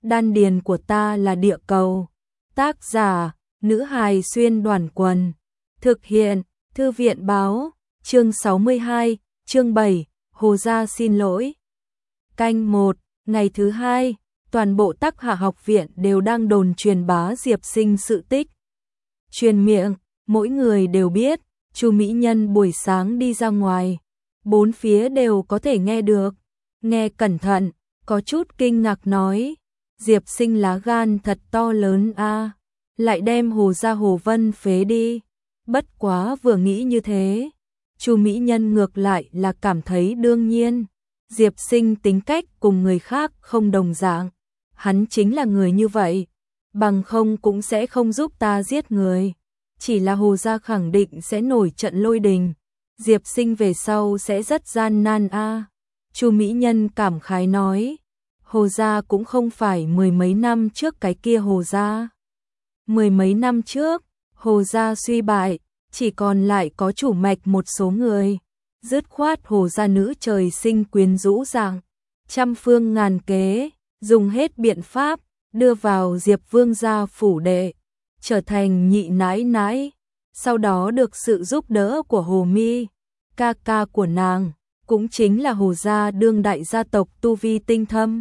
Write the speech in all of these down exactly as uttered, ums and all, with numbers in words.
đan điền của ta là địa cầu. Tác giả, nữ hài xuyên đoàn quần. Thực hiện, thư viện báo, chương sáu mươi hai, chương bảy, Hồ Gia xin lỗi. Canh một, ngày thứ hai, toàn bộ Tắc Hạ học viện đều đang đồn truyền bá Diệp Sinh sự tích. Truyền miệng, mỗi người đều biết, Chu Mỹ Nhân buổi sáng đi ra ngoài, bốn phía đều có thể nghe được. Nghe cẩn thận, có chút kinh ngạc nói, Diệp Sinh lá gan thật to lớn a, lại đem Hồ Gia Hồ Vân phế đi. Bất quá vừa nghĩ như thế, Chu Mỹ Nhân ngược lại là cảm thấy đương nhiên. Diệp Sinh tính cách cùng người khác không đồng dạng, hắn chính là người như vậy, bằng không cũng sẽ không giúp ta giết người. Chỉ là Hồ Gia khẳng định sẽ nổi trận lôi đình, Diệp Sinh về sau sẽ rất gian nan a. Chu Mỹ Nhân cảm khái nói, Hồ Gia cũng không phải mười mấy năm trước cái kia Hồ Gia. Mười mấy năm trước, Hồ Gia suy bại, chỉ còn lại có chủ mạch một số người. Dứt khoát Hồ Gia nữ trời sinh quyến rũ dạng, trăm phương ngàn kế, dùng hết biện pháp, đưa vào Diệp Vương gia phủ đệ, trở thành nhị nãi nãi. Sau đó được sự giúp đỡ của Hồ Mi, ca ca của nàng, cũng chính là Hồ Gia đương đại gia tộc tu vi tinh thâm.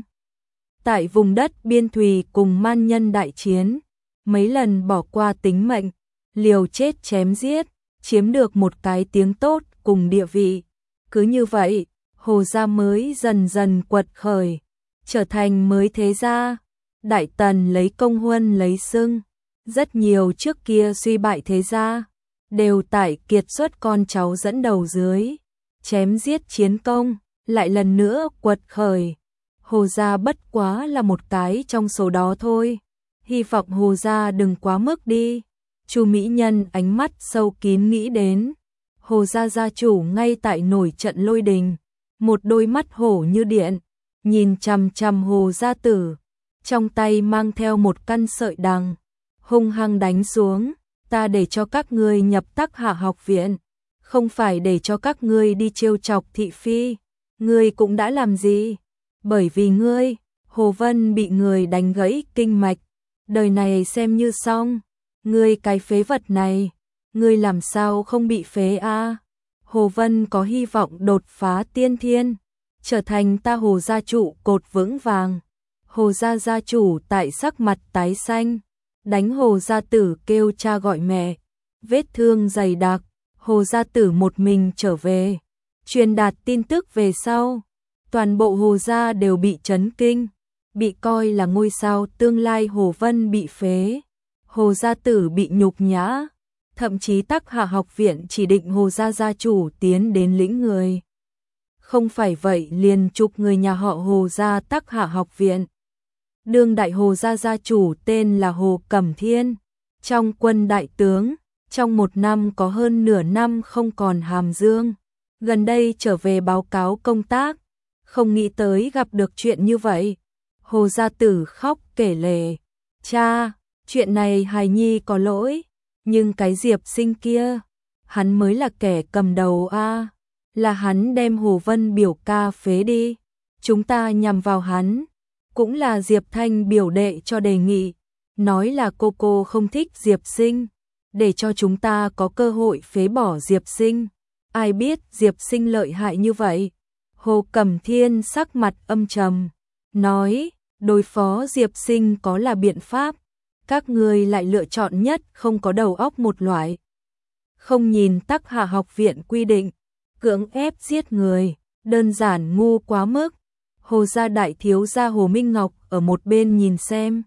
Tại vùng đất biên thùy cùng man nhân đại chiến, mấy lần bỏ qua tính mệnh, liều chết chém giết, chiếm được một cái tiếng tốt cùng địa vị. Cứ như vậy, Hồ Gia mới dần dần quật khởi, trở thành mới thế gia. Đại Tần lấy công huân lấy xưng, rất nhiều trước kia suy bại thế gia, đều tại kiệt xuất con cháu dẫn đầu dưới, chém giết chiến công, lại lần nữa quật khởi. Hồ Gia bất quá là một cái trong số đó thôi, hy vọng Hồ Gia đừng quá mức đi. Chu Mỹ Nhân ánh mắt sâu kín nghĩ đến, Hồ Gia gia chủ ngay tại nổi trận lôi đình, một đôi mắt hổ như điện, nhìn chằm chằm Hồ Gia tử, trong tay mang theo một căn sợi đằng, hung hăng đánh xuống, ta để cho các ngươi nhập Tắc Hạ học viện, không phải để cho các ngươi đi trêu chọc thị phi. Ngươi cũng đã làm gì? Bởi vì ngươi, Hồ Vân bị người đánh gãy kinh mạch, đời này xem như xong. Ngươi cái phế vật này, ngươi làm sao không bị phế a? Hồ Vân có hy vọng đột phá tiên thiên, trở thành ta Hồ gia trụ cột vững vàng. Hồ gia gia chủ tại sắc mặt tái xanh, đánh Hồ gia tử kêu cha gọi mẹ, vết thương dày đặc. Hồ gia tử một mình trở về, truyền đạt tin tức về sau, toàn bộ Hồ gia đều bị chấn kinh, bị coi là ngôi sao tương lai. Hồ Vân bị phế, Hồ gia tử bị nhục nhã, thậm chí Tắc Hạ học viện chỉ định Hồ gia gia chủ tiến đến lĩnh người. Không phải vậy liền chụp người nhà họ Hồ gia Tắc Hạ học viện. Đương đại Hồ gia gia chủ tên là Hồ Cẩm Thiên, trong quân đại tướng, trong một năm có hơn nửa năm không còn hàm dương, gần đây trở về báo cáo công tác, không nghĩ tới gặp được chuyện như vậy. Hồ gia tử khóc kể lể, cha, chuyện này hài nhi có lỗi, nhưng cái Diệp Sinh kia, hắn mới là kẻ cầm đầu a, là hắn đem Hồ Vân biểu ca phế đi, chúng ta nhằm vào hắn, cũng là Diệp Thanh biểu đệ cho đề nghị, nói là cô cô không thích Diệp Sinh, để cho chúng ta có cơ hội phế bỏ Diệp Sinh. Ai biết Diệp Sinh lợi hại như vậy? Hồ Cẩm Thiên sắc mặt âm trầm, nói, đối phó Diệp Sinh có là biện pháp, các ngươi lại lựa chọn nhất không có đầu óc một loại. Không nhìn Tắc Hạ học viện quy định, cưỡng ép giết người, đơn giản ngu quá mức. Hồ gia đại thiếu gia Hồ Minh Ngọc ở một bên nhìn xem,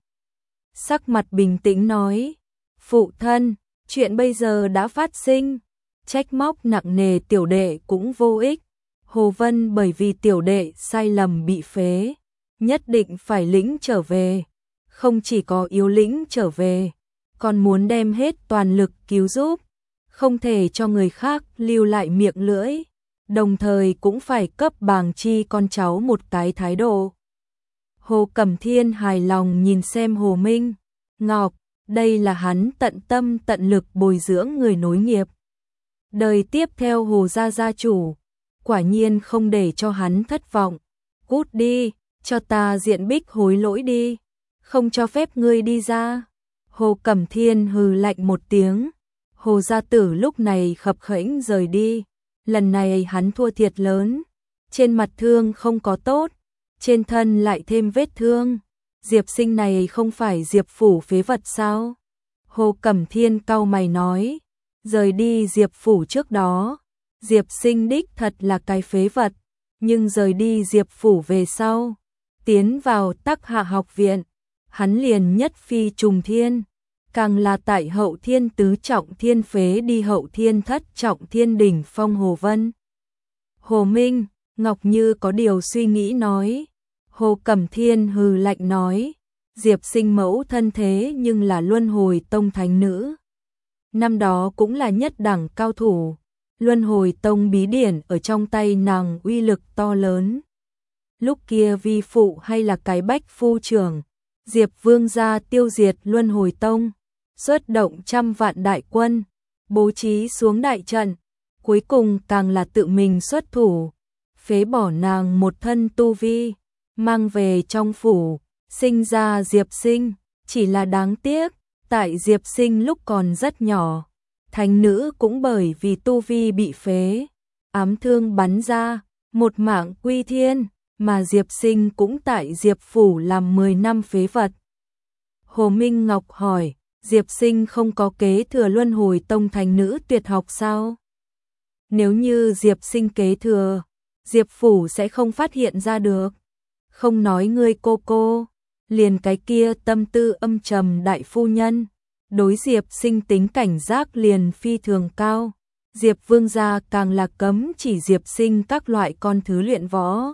sắc mặt bình tĩnh nói, phụ thân, chuyện bây giờ đã phát sinh, trách móc nặng nề tiểu đệ cũng vô ích. Hồ Vân bởi vì tiểu đệ sai lầm bị phế, nhất định phải lĩnh trở về, không chỉ có yếu lĩnh trở về, còn muốn đem hết toàn lực cứu giúp, không thể cho người khác lưu lại miệng lưỡi, đồng thời cũng phải cấp Bàng Chi con cháu một cái thái độ. Hồ Cẩm Thiên hài lòng nhìn xem Hồ Minh Ngọc, đây là hắn tận tâm tận lực bồi dưỡng người nối nghiệp. Đời tiếp theo Hồ gia gia chủ, quả nhiên không để cho hắn thất vọng. Cút đi, cho ta diện bích hối lỗi đi. không cho phép ngươi đi ra. Hồ Cẩm Thiên hừ lạnh một tiếng. Hồ gia tử lúc này khập khễnh rời đi. Lần này hắn thua thiệt lớn. Trên mặt thương không có tốt, trên thân lại thêm vết thương. Diệp Sinh này không phải Diệp phủ phế vật sao? Hồ Cẩm Thiên cau mày nói. Rời đi Diệp phủ trước đó, Diệp Sinh đích thật là cái phế vật. Nhưng rời đi Diệp phủ về sau, tiến vào Tắc Hạ học viện, hắn liền nhất phi trùng thiên. Càng là tại hậu thiên tứ trọng thiên phế đi hậu thiên thất trọng thiên đỉnh phong Hồ Vân. Hồ Minh, Ngọc Như có điều suy nghĩ nói. Hồ Cẩm Thiên hừ lạnh nói. Diệp Sinh mẫu thân thế nhưng là Luân Hồi Tông thánh nữ. Năm đó cũng là nhất đẳng cao thủ. Luân Hồi Tông bí điển ở trong tay nàng uy lực to lớn. Lúc kia vi phụ hay là cái bách phu trưởng, Diệp Vương gia tiêu diệt Luân Hồi Tông, xuất động trăm vạn đại quân, bố trí xuống đại trận, cuối cùng càng là tự mình xuất thủ, phế bỏ nàng một thân tu vi, mang về trong phủ, sinh ra Diệp Sinh. Chỉ là đáng tiếc, tại Diệp Sinh lúc còn rất nhỏ, thánh nữ cũng bởi vì tu vi bị phế, ám thương bắn ra, một mạng quy thiên, mà Diệp Sinh cũng tại Diệp phủ làm mười năm phế vật. Hồ Minh Ngọc hỏi, Diệp Sinh không có kế thừa Luân Hồi Tông thánh nữ tuyệt học sao? Nếu như Diệp Sinh kế thừa, Diệp phủ sẽ không phát hiện ra được. Không nói ngươi cô cô, liền cái kia tâm tư âm trầm đại phu nhân, đối Diệp Sinh tính cảnh giác liền phi thường cao. Diệp Vương gia càng là cấm chỉ Diệp Sinh các loại con thứ luyện võ.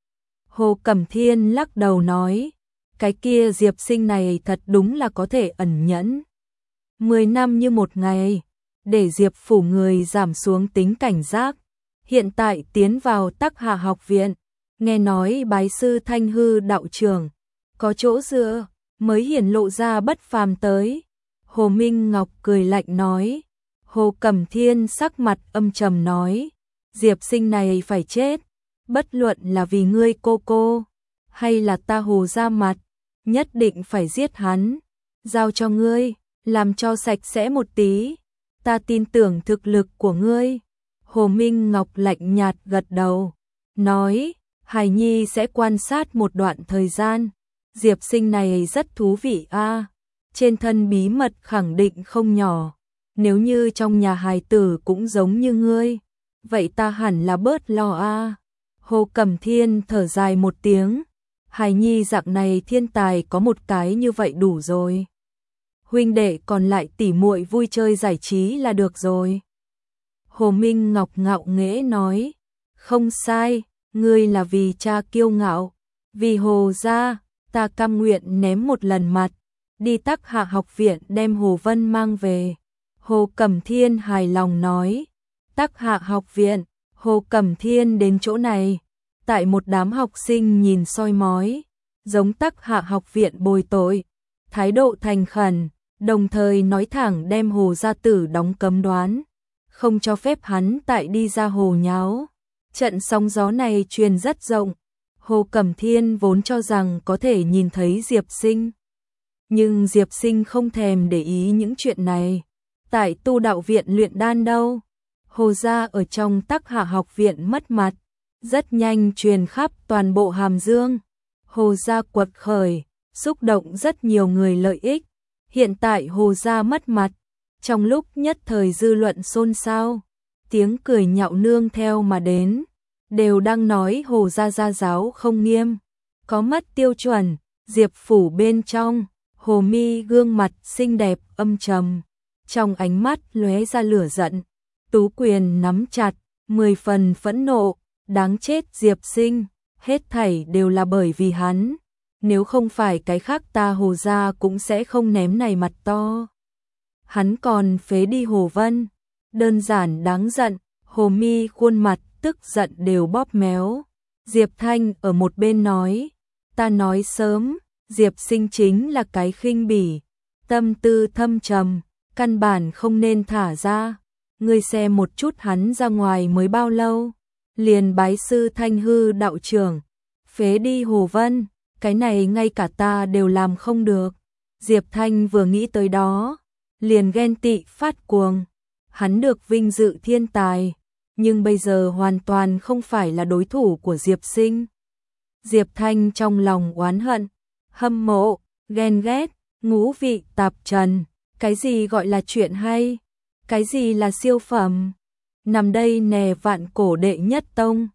Hồ Cẩm Thiên lắc đầu nói, cái kia Diệp Sinh này thật đúng là có thể ẩn nhẫn. Mười năm như một ngày, để Diệp phủ người giảm xuống tính cảnh giác. Hiện tại tiến vào Tắc Hạ học viện, nghe nói bái sư Thanh Hư đạo trưởng, có chỗ dựa, mới hiển lộ ra bất phàm tới. Hồ Minh Ngọc cười lạnh nói. Hồ Cẩm Thiên sắc mặt âm trầm nói, Diệp Sinh này phải chết, bất luận là vì ngươi cô cô, hay là ta Hồ ra mặt, nhất định phải giết hắn, giao cho ngươi, làm cho sạch sẽ một tí, ta tin tưởng thực lực của ngươi. Hồ Minh Ngọc lạnh nhạt gật đầu, nói, Hải Nhi sẽ quan sát một đoạn thời gian, Diệp Sinh này rất thú vị a, trên thân bí mật khẳng định không nhỏ. Nếu như trong nhà hài tử cũng giống như ngươi, vậy ta hẳn là bớt lo a. Hồ Cẩm Thiên thở dài một tiếng, Hải Nhi dạng này thiên tài có một cái như vậy đủ rồi. Huynh đệ còn lại tỉ muội vui chơi giải trí là được rồi. Hồ Minh Ngọc ngạo nghễ nói, không sai, ngươi là vì cha kiêu ngạo, vì Hồ gia, ta cam nguyện ném một lần mặt, đi Tắc Hạ học viện đem Hồ Vân mang về. Hồ Cẩm Thiên hài lòng nói, Tắc Hạ học viện. Hồ Cẩm Thiên đến chỗ này, tại một đám học sinh nhìn soi mói, giống Tắc Hạ học viện bồi tội, thái độ thành khẩn, đồng thời nói thẳng đem Hồ gia tử đóng cấm đoán, không cho phép hắn tại đi ra hồ nháo. Trận sóng gió này truyền rất rộng, Hồ Cẩm Thiên vốn cho rằng có thể nhìn thấy Diệp Sinh, nhưng Diệp Sinh không thèm để ý những chuyện này. Tại tu đạo viện luyện đan đâu, Hồ gia ở trong Tắc Hạ học viện mất mặt, rất nhanh truyền khắp toàn bộ Hàm Dương. Hồ gia quật khởi, xúc động rất nhiều người lợi ích. Hiện tại Hồ gia mất mặt, trong lúc nhất thời dư luận xôn xao, tiếng cười nhạo nương theo mà đến, đều đang nói Hồ gia gia giáo không nghiêm, có mất tiêu chuẩn. Diệp phủ bên trong, Hồ Mi gương mặt xinh đẹp âm trầm, trong ánh mắt lóe ra lửa giận, tú quyền nắm chặt, mười phần phẫn nộ, đáng chết Diệp Sinh, hết thảy đều là bởi vì hắn, nếu không phải cái khác ta Hồ gia cũng sẽ không ném này mặt to. Hắn còn phế đi Hồ Vân, đơn giản đáng giận. Hồ Mi khuôn mặt tức giận đều bóp méo. Diệp Thanh ở một bên nói, ta nói sớm, Diệp Sinh chính là cái khinh bỉ, tâm tư thâm trầm, căn bản không nên thả ra. Ngươi xem một chút hắn ra ngoài mới bao lâu, liền bái sư Thanh Hư đạo trưởng, phế đi Hồ Vân, cái này ngay cả ta đều làm không được. Diệp Thanh vừa nghĩ tới đó, liền ghen tị phát cuồng. Hắn được vinh dự thiên tài, nhưng bây giờ hoàn toàn không phải là đối thủ của Diệp Sinh. Diệp Thanh trong lòng oán hận, hâm mộ, ghen ghét, ngũ vị tạp trần. Cái gì gọi là chuyện hay? Cái gì là siêu phẩm? Nằm đây nè vạn cổ đệ nhất tông.